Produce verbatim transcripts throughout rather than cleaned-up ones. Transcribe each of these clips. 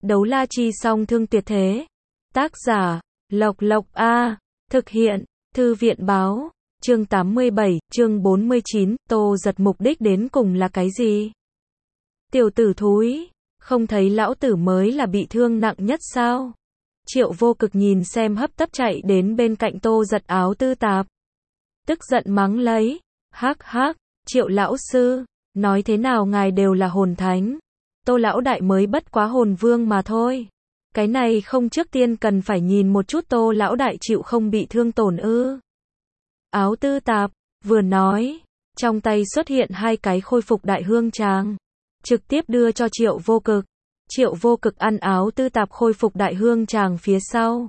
Đấu la chi song thương tuyệt thế. Tác giả, Lộc Lộc A. Thực hiện, Thư viện báo. Chương tám mươi bảy, chương bốn mươi chín, Tô Giật mục đích đến cùng là cái gì? Tiểu tử thúi, không thấy lão tử mới là bị thương nặng nhất sao? Triệu Vô Cực nhìn xem hấp tấp chạy đến bên cạnh Tô Giật áo tư tạp. Tức giận mắng lấy, hắc hắc, Triệu lão sư, nói thế nào ngài đều là hồn thánh. Tô lão đại mới bất quá hồn vương mà thôi. Cái này không trước tiên cần phải nhìn một chút Tô lão đại chịu không bị thương tổn ư? Áo tư tạp, vừa nói, trong tay xuất hiện hai cái khôi phục đại hương tràng, trực tiếp đưa cho Triệu Vô Cực. Triệu Vô Cực ăn áo tư tạp khôi phục đại hương tràng phía sau.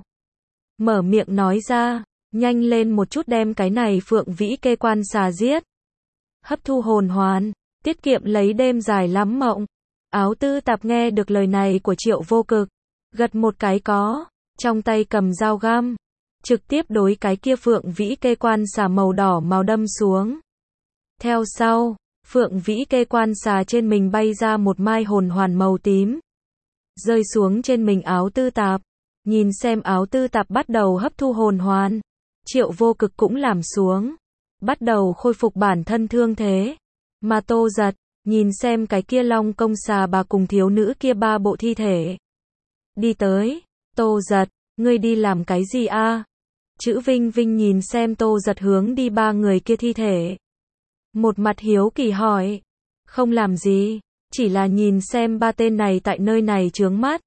Mở miệng nói ra, nhanh lên một chút đem cái này phượng vĩ kê quan xà giết. Hấp thu hồn hoàn, tiết kiệm lấy đêm dài lắm mộng. Áo tư tạp nghe được lời này của Triệu Vô Cực, gật một cái có, trong tay cầm dao găm, trực tiếp đối cái kia phượng vĩ kê quan xà màu đỏ màu đâm xuống. Theo sau, phượng vĩ kê quan xà trên mình bay ra một mai hồn hoàn màu tím, rơi xuống trên mình áo tư tạp. Nhìn xem áo tư tạp bắt đầu hấp thu hồn hoàn, Triệu Vô Cực cũng làm xuống, bắt đầu khôi phục bản thân thương thế. Mà Tô Giật, nhìn xem cái kia long công xà bà cùng thiếu nữ kia ba bộ thi thể. Đi tới, Tô Giật, ngươi đi làm cái gì a? Chữ Vinh Vinh nhìn xem Tô Giật hướng đi ba người kia thi thể. Một mặt hiếu kỳ hỏi, không làm gì, chỉ là nhìn xem ba tên này tại nơi này chướng mắt.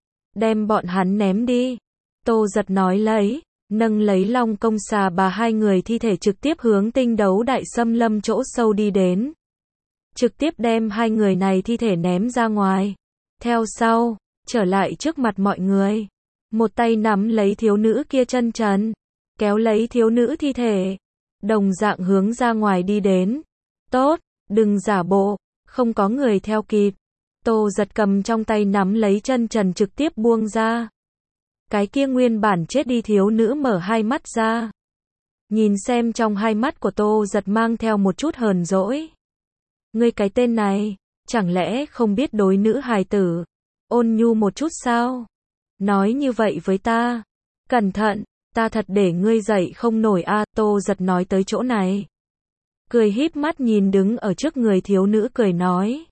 Đem bọn hắn ném đi. Tô Giật nói lấy, nâng lấy long công xà bà hai người thi thể trực tiếp hướng tinh đấu đại xâm lâm chỗ sâu đi đến. Trực tiếp đem hai người này thi thể ném ra ngoài. Theo sau, trở lại trước mặt mọi người. Một tay nắm lấy thiếu nữ kia chân trần, kéo lấy thiếu nữ thi thể, đồng dạng hướng ra ngoài đi đến. Tốt, đừng giả bộ, không có người theo kịp. Tô Giật cầm trong tay nắm lấy chân trần trực tiếp buông ra. Cái kia nguyên bản chết đi thiếu nữ mở hai mắt ra. Nhìn xem trong hai mắt của Tô Giật mang theo một chút hờn dỗi. Ngươi cái tên này, chẳng lẽ không biết đối nữ hài tử ôn nhu một chút sao? Nói như vậy với ta, cẩn thận, ta thật để ngươi dậy không nổi a. Tô Giật nói tới chỗ này, cười híp mắt nhìn đứng ở trước người thiếu nữ cười nói.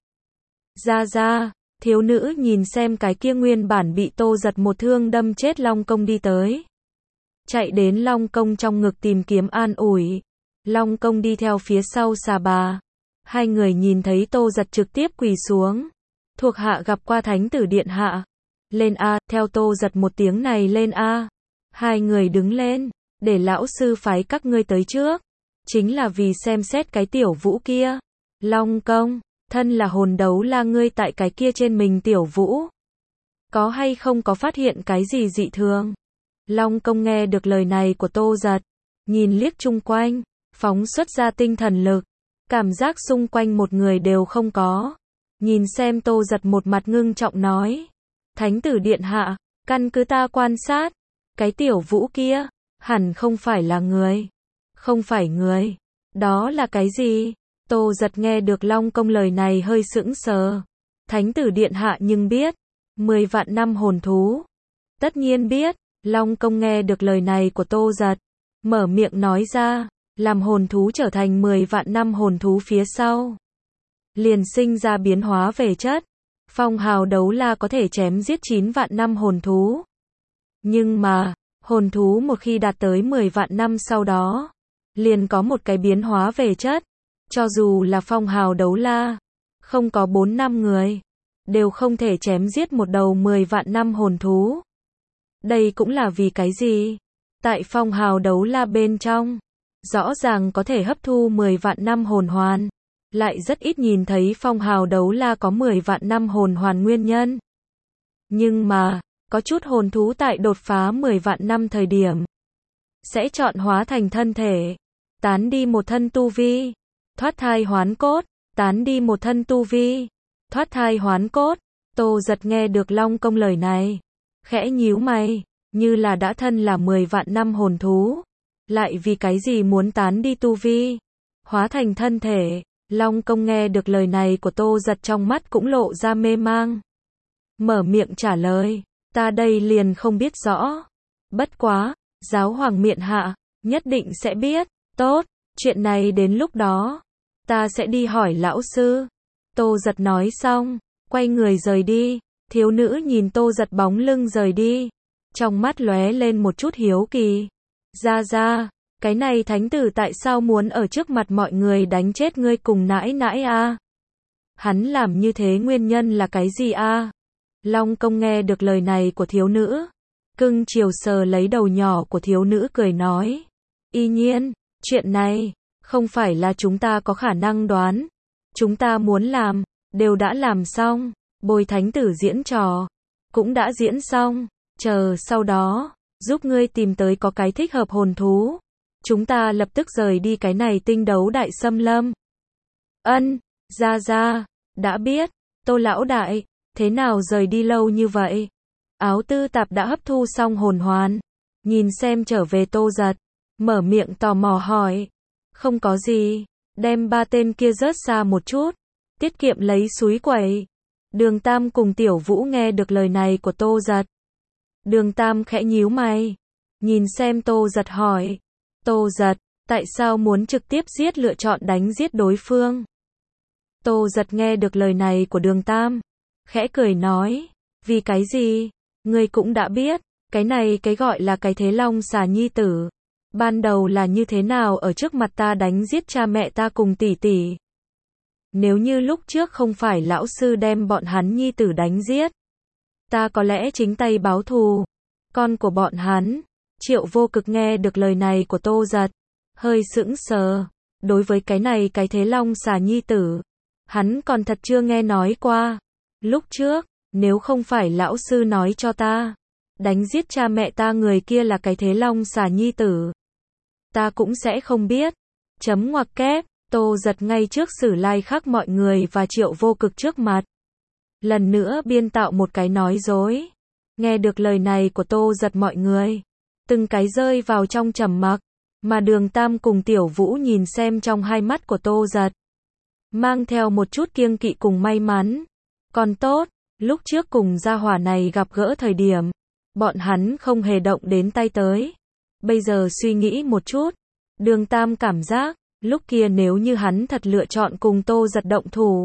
Ra ra, thiếu nữ nhìn xem cái kia nguyên bản bị Tô Giật một thương đâm chết Long Công đi tới. Chạy đến Long Công trong ngực tìm kiếm an ủi. Long Công đi theo phía sau xà bà. Hai người nhìn thấy Tô Giật trực tiếp quỳ xuống. Thuộc hạ gặp qua thánh tử điện hạ. Lên a, theo Tô Giật một tiếng này lên a. Hai người đứng lên, để lão sư phái các ngươi tới trước. Chính là vì xem xét cái tiểu vũ kia. Long Công, thân là hồn đấu la ngươi tại cái kia trên mình tiểu vũ. Có hay không có phát hiện cái gì dị thường? Long Công nghe được lời này của Tô Giật. Nhìn liếc chung quanh, phóng xuất ra tinh thần lực. Cảm giác xung quanh một người đều không có. Nhìn xem Tô Giật một mặt ngưng trọng nói. Thánh tử điện hạ, căn cứ ta quan sát. Cái tiểu vũ kia, hẳn không phải là người. Không phải người. Đó là cái gì? Tô Giật nghe được Long Công lời này hơi sững sờ. Thánh tử điện hạ nhưng biết. Mười vạn năm hồn thú. Tất nhiên biết. Long Công nghe được lời này của Tô Giật. Mở miệng nói ra. Làm hồn thú trở thành mười vạn năm hồn thú phía sau. Liền sinh ra biến hóa về chất. Phong hào đấu la có thể chém giết chín vạn năm hồn thú. Nhưng mà, hồn thú một khi đạt tới mười vạn năm sau đó, liền có một cái biến hóa về chất. Cho dù là phong hào đấu la, không có bốn năm người, đều không thể chém giết một đầu mười vạn năm hồn thú. Đây cũng là vì cái gì? Tại phong hào đấu la bên trong, rõ ràng có thể hấp thu mười vạn năm hồn hoàn, lại rất ít nhìn thấy phong hào đấu la có mười vạn năm hồn hoàn nguyên nhân. Nhưng mà, có chút hồn thú tại đột phá mười vạn năm thời điểm, sẽ chọn hóa thành thân thể, tán đi một thân tu vi, thoát thai hoán cốt, tán đi một thân tu vi, thoát thai hoán cốt. Tô Giật nghe được Long Công lời này, khẽ nhíu mày, như là đã thân là mười vạn năm hồn thú, lại vì cái gì muốn tán đi tu vi, hóa thành thân thể. Long Công nghe được lời này của Tô Giật trong mắt cũng lộ ra mê mang. mở miệng trả lời, ta đây liền không biết rõ. Bất quá, giáo hoàng miện hạ, nhất định sẽ biết. Tốt, chuyện này đến lúc đó, ta sẽ đi hỏi lão sư. Tô Giật nói xong, quay người rời đi. Thiếu nữ nhìn Tô Giật bóng lưng rời đi, trong mắt lóe lên một chút hiếu kỳ. Ra ra, cái này thánh tử tại sao muốn ở trước mặt mọi người đánh chết ngươi cùng nãi nãi a? Hắn làm như thế nguyên nhân là cái gì a? Long Công nghe được lời này của thiếu nữ, cưng chiều sờ lấy đầu nhỏ của thiếu nữ cười nói. Y nhiên, chuyện này, không phải là chúng ta có khả năng đoán. Chúng ta muốn làm, đều đã làm xong. Bồi thánh tử diễn trò, cũng đã diễn xong. Chờ sau đó, giúp ngươi tìm tới có cái thích hợp hồn thú. Chúng ta lập tức rời đi cái này tinh đấu đại xâm lâm. Ân, ra ra, đã biết. Tô lão đại, thế nào rời đi lâu như vậy? Áo tư tạp đã hấp thu xong hồn hoàn, nhìn xem trở về Tô Giật, mở miệng tò mò hỏi. Không có gì, đem ba tên kia rớt xa một chút, tiết kiệm lấy súi quẩy. Đường Tam cùng Tiểu Vũ nghe được lời này của Tô Giật. Đường Tam khẽ nhíu mày, nhìn xem Tô Giật hỏi. Tô Giật, tại sao muốn trực tiếp giết lựa chọn đánh giết đối phương? Tô Giật nghe được lời này của Đường Tam, khẽ cười nói. Vì cái gì? Ngươi cũng đã biết, cái này cái gọi là cái Thế Long xà nhi tử. Ban đầu là như thế nào ở trước mặt ta đánh giết cha mẹ ta cùng tỷ tỷ. Nếu như lúc trước không phải lão sư đem bọn hắn nhi tử đánh giết, ta có lẽ chính tay báo thù. Con của bọn hắn. Triệu Vô Cực nghe được lời này của Tô Giật, hơi sững sờ. Đối với cái này cái Thế Long xà nhi tử, hắn còn thật chưa nghe nói qua. Lúc trước, nếu không phải lão sư nói cho ta, đánh giết cha mẹ ta người kia là cái Thế Long xà nhi tử, ta cũng sẽ không biết. Chấm ngoặc kép. Tô Giật ngay trước Sử Lai Khắc mọi người và Triệu Vô Cực trước mặt, lần nữa biên tạo một cái nói dối. Nghe được lời này của Tô Giật mọi người, từng cái rơi vào trong trầm mặc, mà Đường Tam cùng Tiểu Vũ nhìn xem trong hai mắt của Tô Giật, mang theo một chút kiêng kỵ cùng may mắn. Còn tốt, lúc trước cùng gia hỏa này gặp gỡ thời điểm, bọn hắn không hề động đến tay tới. Bây giờ suy nghĩ một chút, Đường Tam cảm giác, lúc kia nếu như hắn thật lựa chọn cùng Tô Giật động thủ,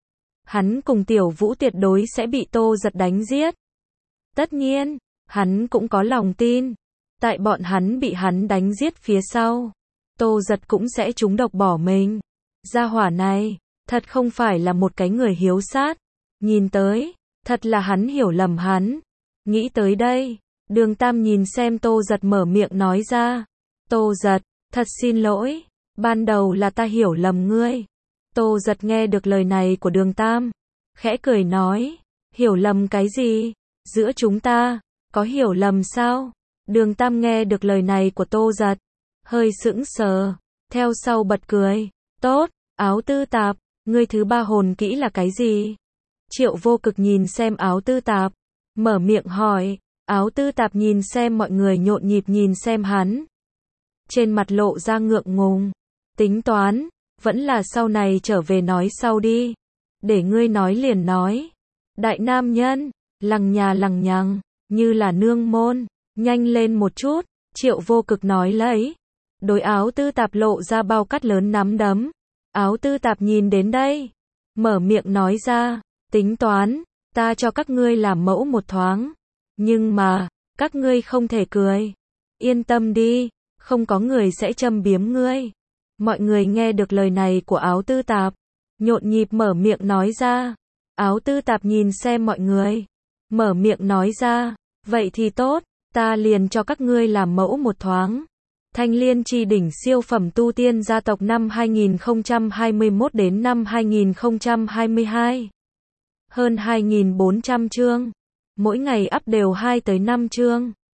hắn cùng Tiểu Vũ tuyệt đối sẽ bị Tô Giật đánh giết. Tất nhiên, hắn cũng có lòng tin, tại bọn hắn bị hắn đánh giết phía sau, Tô Giật cũng sẽ trúng độc bỏ mình. Gia hỏa này, thật không phải là một cái người hiếu sát. Nhìn tới, thật là hắn hiểu lầm hắn. Nghĩ tới đây, Đường Tam nhìn xem Tô Giật mở miệng nói ra. Tô Giật, thật xin lỗi. Ban đầu là ta hiểu lầm ngươi. Tô Giật nghe được lời này của Đường Tam, khẽ cười nói. Hiểu lầm cái gì? Giữa chúng ta, có hiểu lầm sao? Đường Tam nghe được lời này của Tô Giật, hơi sững sờ, theo sau bật cười. Tốt, Áo Tư Tạp, ngươi thứ ba hồn kỹ là cái gì? Triệu Vô Cực nhìn xem Áo Tư Tạp, mở miệng hỏi. Áo Tư Tạp nhìn xem mọi người nhộn nhịp nhìn xem hắn, trên mặt lộ ra ngượng ngùng. Tính toán, vẫn là sau này trở về nói sau đi. Để ngươi nói liền nói. Đại nam nhân, lằng nhà lằng nhằng, như là nương môn, nhanh lên một chút. Triệu Vô Cực nói lấy. Đối Áo Tư Tạp lộ ra bao cắt lớn nắm đấm. Áo Tư Tạp nhìn đến đây, mở miệng nói ra. Tính toán, ta cho các ngươi làm mẫu một thoáng. Nhưng mà, các ngươi không thể cười. Yên tâm đi, không có người sẽ châm biếm ngươi. Mọi người nghe được lời này của Áo Tư Tạp, nhộn nhịp mở miệng nói ra. Áo Tư Tạp nhìn xem mọi người, mở miệng nói ra. Vậy thì tốt, ta liền cho các ngươi làm mẫu một thoáng. Thanh Liên Chi Đỉnh siêu phẩm tu tiên gia tộc năm hai nghìn không trăm hai mươi mốt đến năm hai nghìn không trăm hai mươi hai. Hơn hai nghìn bốn trăm chương. Mỗi ngày up đều hai tới năm chương.